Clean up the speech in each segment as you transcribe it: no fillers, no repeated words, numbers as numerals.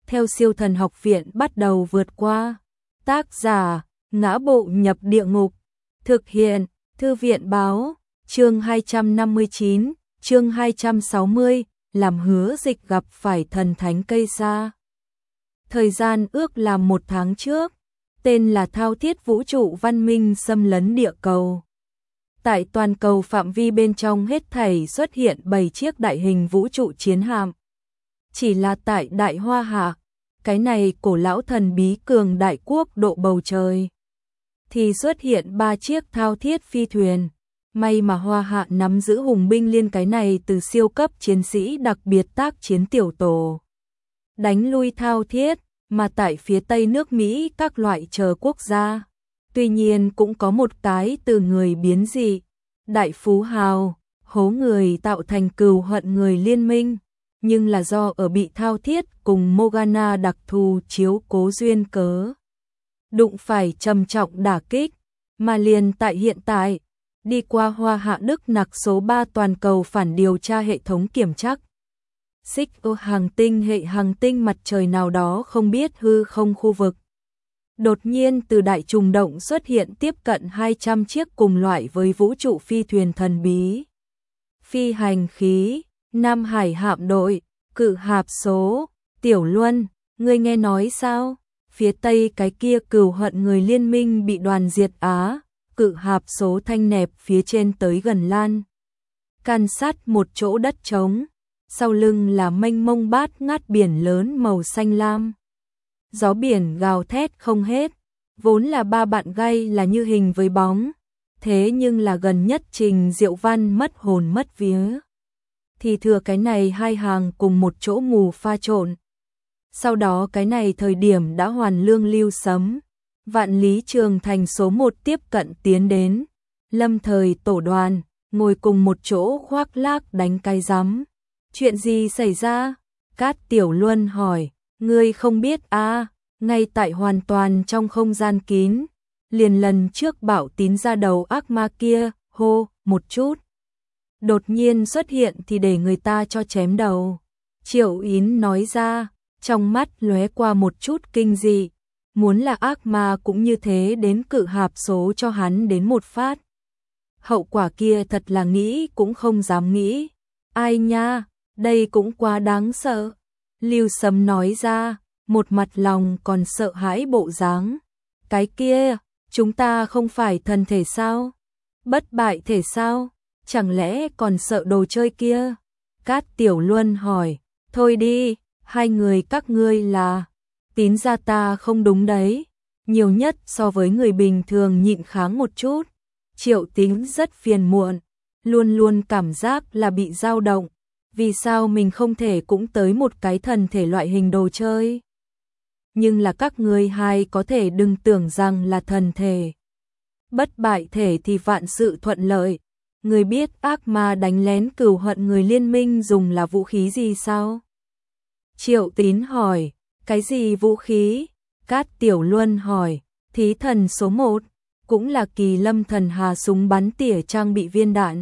theo Siêu Thần Học Viện bắt đầu vượt qua. Tác giả: Ngã Bộ Nhập Địa Ngục. Thực hiện: Thư viện báo. Chương 259, chương 260, làm hứa dịch gặp phải thần thánh cây sa. Thời gian ước là 1 tháng trước, tên là thao thiết vũ trụ văn minh xâm lấn địa cầu. Tại toàn cầu phạm vi bên trong hết thảy xuất hiện 7 chiếc đại hình vũ trụ chiến hạm. Chỉ là tại Đại Hoa Hạ, cái này cổ lão thần bí cường đại quốc độ bầu trời, thì xuất hiện 3 chiếc thao thiết phi thuyền. May mà Hoa Hạ nắm giữ hùng binh liên cái này từ siêu cấp chiến sĩ đặc biệt tác chiến tiểu tổ, đánh lui thao thiết, mà tại phía tây nước Mỹ các loại chờ quốc gia. Tuy nhiên cũng có một cái từ người biến dị, đại phú hào, hố người tạo thành cừu hận người liên minh, nhưng là do ở bị thao thiết cùng Morgana đặc thù chiếu cố duyên cớ, đụng phải trầm trọng đả kích, mà liền tại hiện tại, đi qua Hoa Hạ Đức nặc số 3 toàn cầu phản điều tra hệ thống kiểm tra. Xích ô hành tinh hệ hành tinh mặt trời nào đó không biết hư không khu vực. Đột nhiên từ đại trùng động xuất hiện tiếp cận 200 chiếc cùng loại với vũ trụ phi thuyền thần bí. Phi hành khí, Nam Hải hạm đội, cự hạp số, Tiểu Luân, ngươi nghe nói sao? Phía tây cái kia cừu hận người liên minh bị đoàn diệt Á, cự hạp số thanh nẹp phía trên tới gần lan. Can sát một chỗ đất trống, sau lưng là mênh mông bát ngát biển lớn màu xanh lam. Gió biển gào thét không hết, vốn là 3 bạn gay là như hình với bóng, thế nhưng là gần nhất Trình Diệu Văn mất hồn mất vía, thì thừa cái này hai hàng cùng một chỗ mù pha trộn. Sau đó cái này thời điểm đã hoàn lương lưu sấm, Vạn Lý Trường Thành số 1 tiếp cận tiến đến, lâm thời tổ đoàn, ngồi cùng một chỗ khoác lác đánh cái rắm. Chuyện gì xảy ra? Cát Tiểu Luân hỏi. Ngươi không biết à? Ngay tại hoàn toàn trong không gian kín, liền lần trước Bảo Tín ra đầu ác ma kia, hô, một chút. Đột nhiên xuất hiện thì để người ta cho chém đầu. Triệu Yến nói ra, trong mắt lóe qua một chút kinh dị, muốn là ác ma cũng như thế đến cự hạp số cho hắn đến một phát. Hậu quả kia thật là nghĩ cũng không dám nghĩ. Ai nha, đây cũng quá đáng sợ. Lưu Sấm nói ra, một mặt lòng còn sợ hãi bộ dáng. Cái kia, chúng ta không phải thần thể sao? Bất bại thể sao? Chẳng lẽ còn sợ đồ chơi kia? Cát Tiểu Luân hỏi, thôi đi, hai người các ngươi là, Tín ra ta không đúng đấy, nhiều nhất so với người bình thường nhịn kháng một chút. Triệu Tín rất phiền muộn, luôn luôn cảm giác là bị dao động. Vì sao mình không thể cũng tới một cái thần thể loại hình đồ chơi? Nhưng là các ngươi hai có thể đừng tưởng rằng là thần thể. Bất bại thể thì vạn sự thuận lợi. Người biết ác ma đánh lén cừu hận người liên minh dùng là vũ khí gì sao? Triệu Tín hỏi, cái gì vũ khí? Cát Tiểu Luân hỏi, thí thần số 1, cũng là Kỳ Lâm thần hà súng bắn tỉa trang bị viên đạn.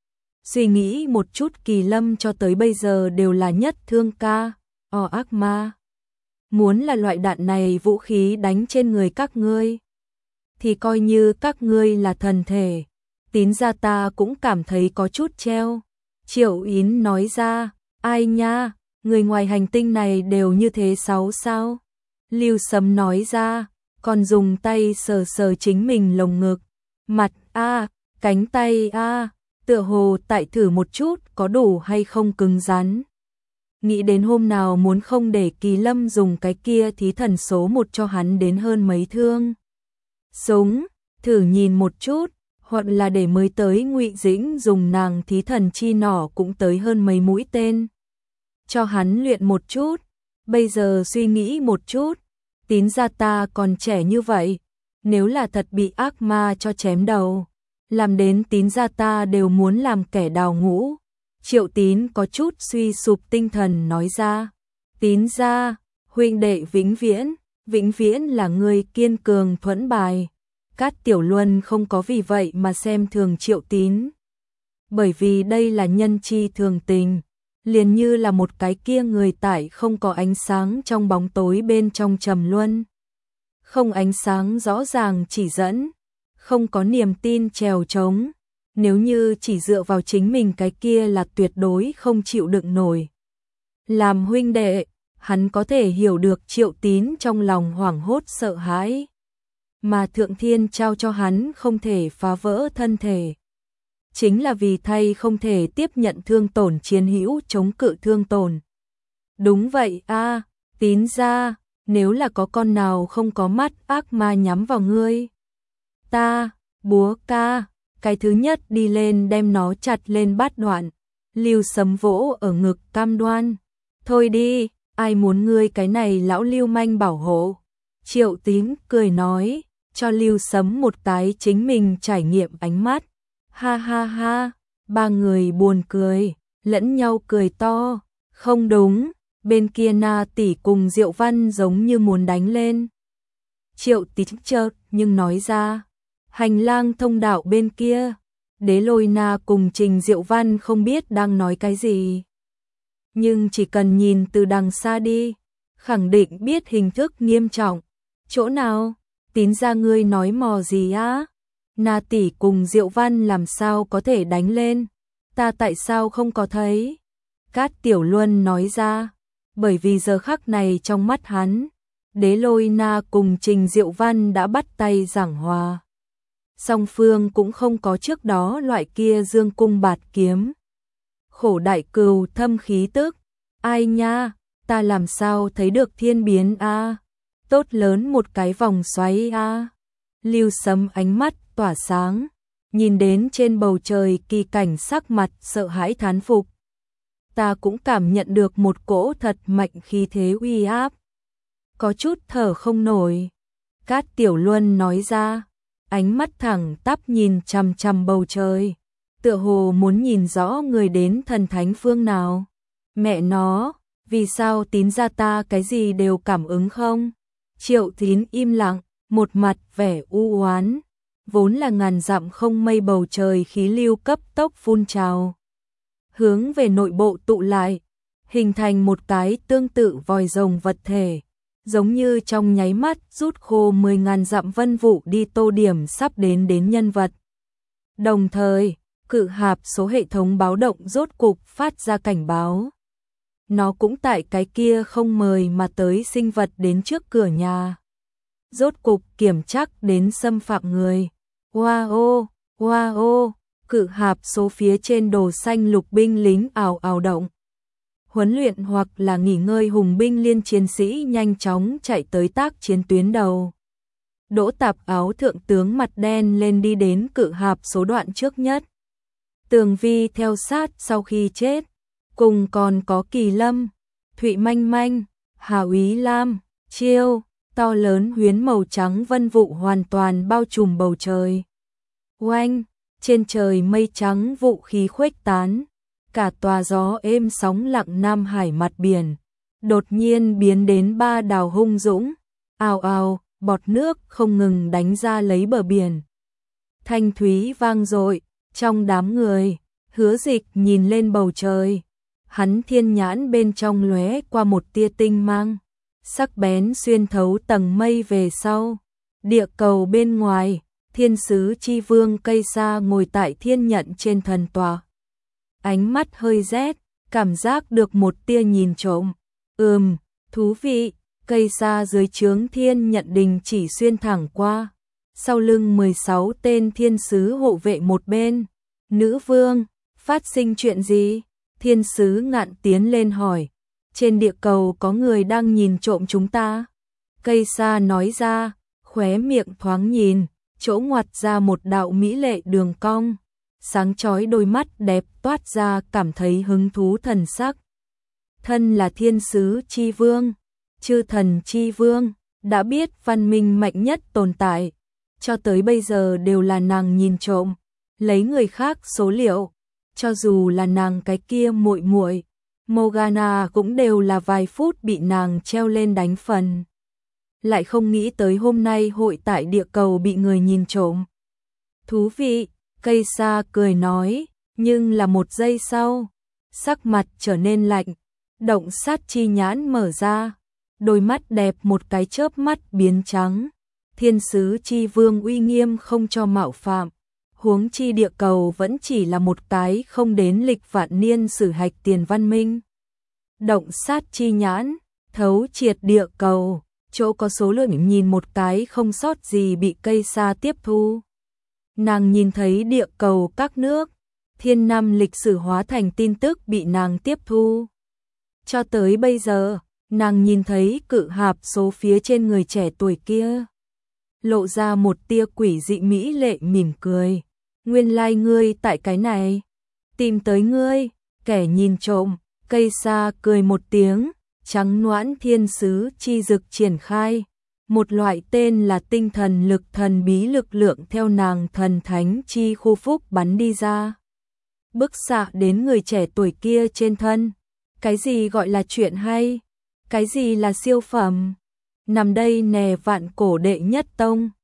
Suy nghĩ một chút Kỳ Lâm cho tới bây giờ đều là nhất thương ca, ác ma. Muốn là loại đạn này vũ khí đánh trên người các ngươi, thì coi như các ngươi là thần thể. Tín ra ta cũng cảm thấy có chút treo. Triệu Yến nói ra, ai nha, người ngoài hành tinh này đều như thế sao? Lưu Sấm nói ra, còn dùng tay sờ sờ chính mình lồng ngực, mặt cánh tay tựa hồ tại thử một chút có đủ hay không cứng rắn. Nghĩ đến hôm nào muốn không để Kỳ Lâm dùng cái kia thí thần số 1 cho hắn đến hơn mấy thương súng, thử nhìn một chút, hoặc là để mới tới Ngụy Dĩnh dùng nàng thí thần chi nỏ cũng tới hơn mấy mũi tên. Cho hắn luyện một chút, bây giờ suy nghĩ một chút, Tín ra ta còn trẻ như vậy, nếu là thật bị ác ma cho chém đầu, làm đến Tín ra ta đều muốn làm kẻ đào ngũ. Triệu Tín có chút suy sụp tinh thần nói ra, Tín ra, huynh đệ vĩnh viễn là người kiên cường thuẫn bài. Cát Tiểu Luân không có vì vậy mà xem thường Triệu Tín, bởi vì đây là nhân chi thường tình, liền như là một cái kia người tại không có ánh sáng trong bóng tối bên trong trầm luân. Không ánh sáng rõ ràng chỉ dẫn, không có niềm tin trèo trống, nếu như chỉ dựa vào chính mình cái kia là tuyệt đối không chịu đựng nổi. Làm huynh đệ, hắn có thể hiểu được Triệu Tín trong lòng hoảng hốt sợ hãi, mà Thượng Thiên trao cho hắn không thể phá vỡ thân thể. Chính là vì thay không thể tiếp nhận thương tổn chiến hữu chống cự thương tổn. Đúng vậy a, Tín gia, nếu là có con nào không có mắt ác ma nhắm vào ngươi. Ta, búa ca, cái thứ nhất đi lên đem nó chặt lên bát đoạn. Lưu Sấm vỗ ở ngực cam đoan. Thôi đi, ai muốn ngươi cái này lão lưu manh bảo hộ. Triệu Tín cười nói, cho Lưu Sấm một cái chính mình trải nghiệm ánh mắt. Ha ha ha, ba người buồn cười, lẫn nhau cười to. Không đúng, bên kia Na tỷ cùng Diệu Văn giống như muốn đánh lên. Triệu Tín chợt nhưng nói ra, hành lang thông đạo bên kia, Đế Lôi Na cùng Trình Diệu Văn không biết đang nói cái gì. Nhưng chỉ cần nhìn từ đằng xa đi, khẳng định biết hình thức nghiêm trọng. Chỗ nào? Tín gia ngươi nói mò gì á? Na tỷ cùng Diệu Văn làm sao có thể đánh lên? Ta tại sao không có thấy? Cát Tiểu Luân nói ra, bởi vì giờ khắc này trong mắt hắn, Đế Lôi Na cùng Trình Diệu Văn đã bắt tay giảng hòa. Song phương cũng không có trước đó loại kia dương cung bạt kiếm. Khổ đại cừu thâm khí tức, ai nha, ta làm sao thấy được thiên biến a? Tốt lớn một cái vòng xoáy a. Lưu Sấm ánh mắt tỏa sáng, nhìn đến trên bầu trời kỳ cảnh sắc mặt sợ hãi thán phục. Ta cũng cảm nhận được một cỗ thật mạnh khí thế uy áp. Có chút thở không nổi. Cát Tiểu Luân nói ra, ánh mắt thẳng tắp nhìn chằm chằm bầu trời, tựa hồ muốn nhìn rõ người đến thần thánh phương nào. Mẹ nó, vì sao Tín gia ta cái gì đều cảm ứng không? Triệu Tín im lặng, một mặt vẻ u oán, vốn là ngàn dặm không mây bầu trời khí lưu cấp tốc phun trào, hướng về nội bộ tụ lại, hình thành một cái tương tự vòi rồng vật thể, giống như trong nháy mắt rút khô 10.000 dặm vân vụ đi tô điểm sắp đến nhân vật. Đồng thời, cự hạp số hệ thống báo động rốt cục phát ra cảnh báo. Nó cũng tại cái kia không mời mà tới sinh vật đến trước cửa nhà. Rốt cục kiểm chắc đến xâm phạm người. Wow, wow, cự hạp số phía trên đồ xanh lục binh lính ào ào động. Huấn luyện hoặc là nghỉ ngơi hùng binh liên chiến sĩ nhanh chóng chạy tới tác chiến tuyến đầu. Đỗ Tạp áo thượng tướng mặt đen lên đi đến cự hạp số đoạn trước nhất. Tường Vi theo sát sau khi chết, cùng còn có Kỳ Lâm, Thụy Manh Manh, Hà Úy Lam, Chiêu, to lớn huyến màu trắng vân vụ hoàn toàn bao trùm bầu trời. Oanh, trên trời mây trắng vụ khí khuếch tán, cả tòa gió êm sóng lặng Nam Hải mặt biển, đột nhiên biến đến ba đảo hung dũng, ào ào, bọt nước không ngừng đánh ra lấy bờ biển. Thanh thúy vang dội, trong đám người, Hứa Dịch nhìn lên bầu trời, hắn thiên nhãn bên trong lóe qua một tia tinh mang, sắc bén xuyên thấu tầng mây về sau. Địa cầu bên ngoài, thiên sứ chi vương Cây Sa ngồi tại thiên nhận trên thần tòa. Ánh mắt hơi rét, cảm giác được một tia nhìn trộm. Thú vị, Cây Sa dưới trướng thiên nhận đình chỉ xuyên thẳng qua. Sau lưng 16 tên thiên sứ hộ vệ một bên. Nữ vương, phát sinh chuyện gì? Thiên sứ Ngạn tiến lên hỏi. Trên địa cầu có người đang nhìn trộm chúng ta. Cây Sa nói ra, khóe miệng thoáng nhìn, chỗ ngoặt ra một đạo mỹ lệ đường cong. Sáng chói đôi mắt đẹp toát ra cảm thấy hứng thú thần sắc. Thân là thiên sứ chi vương, chư thần chi vương, đã biết văn minh mạnh nhất tồn tại. Cho tới bây giờ đều là nàng nhìn trộm, lấy người khác số liệu. Cho dù là nàng cái kia muội muội, Morgana cũng đều là vài phút bị nàng treo lên đánh phần. Lại không nghĩ tới hôm nay hội tại địa cầu bị người nhìn trộm. Thú vị, Cây Sa cười nói, nhưng là một giây sau, sắc mặt trở nên lạnh, động sát chi nhãn mở ra, đôi mắt đẹp một cái chớp mắt biến trắng. Thiên sứ chi vương uy nghiêm không cho mạo phạm, huống chi địa cầu vẫn chỉ là một cái không đến lịch vạn niên sử hạch tiền văn minh. Động sát chi nhãn, thấu triệt địa cầu, chỗ có số lượng nhìn một cái không sót gì bị cây sa tiếp thu. Nàng nhìn thấy địa cầu các nước, thiên năm lịch sử hóa thành tin tức bị nàng tiếp thu. Cho tới bây giờ, nàng nhìn thấy cự hạp số phía trên người trẻ tuổi kia, lộ ra một tia quỷ dị mỹ lệ mỉm cười. Nguyên lai ngươi tại cái này, tìm tới ngươi, kẻ nhìn trộm. Cây sa cười một tiếng, trắng noãn thiên sứ chi dực triển khai, một loại tên là tinh thần lực thần bí lực lượng theo nàng thần thánh chi khu phúc bắn đi ra, bức xạ đến người trẻ tuổi kia trên thân. Cái gì gọi là chuyện hay? Cái gì là siêu phẩm? Nằm đây nè vạn cổ đệ nhất tông,